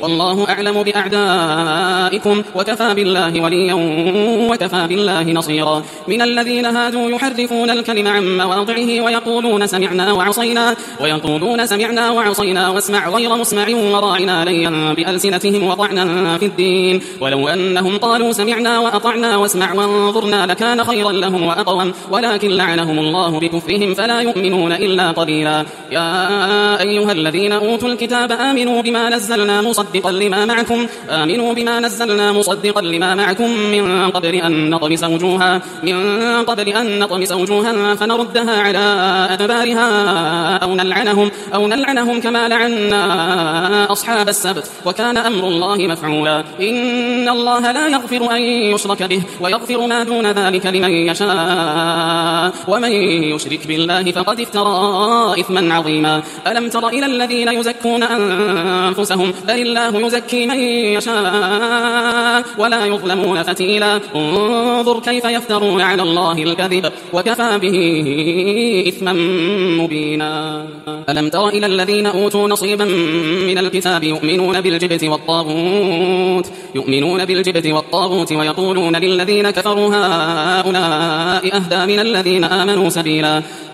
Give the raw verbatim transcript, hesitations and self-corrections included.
والله أعلم بأعدائكم وكفى بالله وليا وكفى بالله نصيرا. من الذين هادوا يحرفون الكلم عن مواضعه ويقولون سمعنا وعصينا ويقولون سمعنا وعصينا واسمع غير مسمع وراعنا ليا بألسنتهم وطعنا في الدين، ولو أنهم قالوا سمعنا وأطعنا واسمع وانظرنا لكان خيرا لهم وأقوم، ولكن لعنهم الله بكفرهم فلا يؤمنون إلا قليلا. يا أيها الذين أوتوا الكتاب آمنوا بما نزلنا مصدقا لما معكم آمنوا بما نزلنا مصدقا لما معكم من قبل أن نطمس وجوها من قبل أن نطمس وجوها فنردها على أدبارها أو نلعنهم أو نلعنهم كما لعنا أصحاب السبت، وكان أمر الله مفعولا. إن الله لا يغفر أن يشرك به ويغفر ما دون ذلك لمن يشاء، ومن يشرك بالله فقد افترى إثما عظيما. ألم تر إلى الذين يزكون أنفسهم بل الله يزكي من يشاء ولا يظلمون فتيلا. انظر كيف يفترون على الله الكذب وكفى به إثما مبينا. ألم تر إلى الذين أوتوا نصيبا من الكتاب يؤمنون بالجبت والطاغوت يؤمنون بالجبت والطاغوت ويقولون للذين كفروا هؤلاء أهدى من الذين آمنوا سبيلا.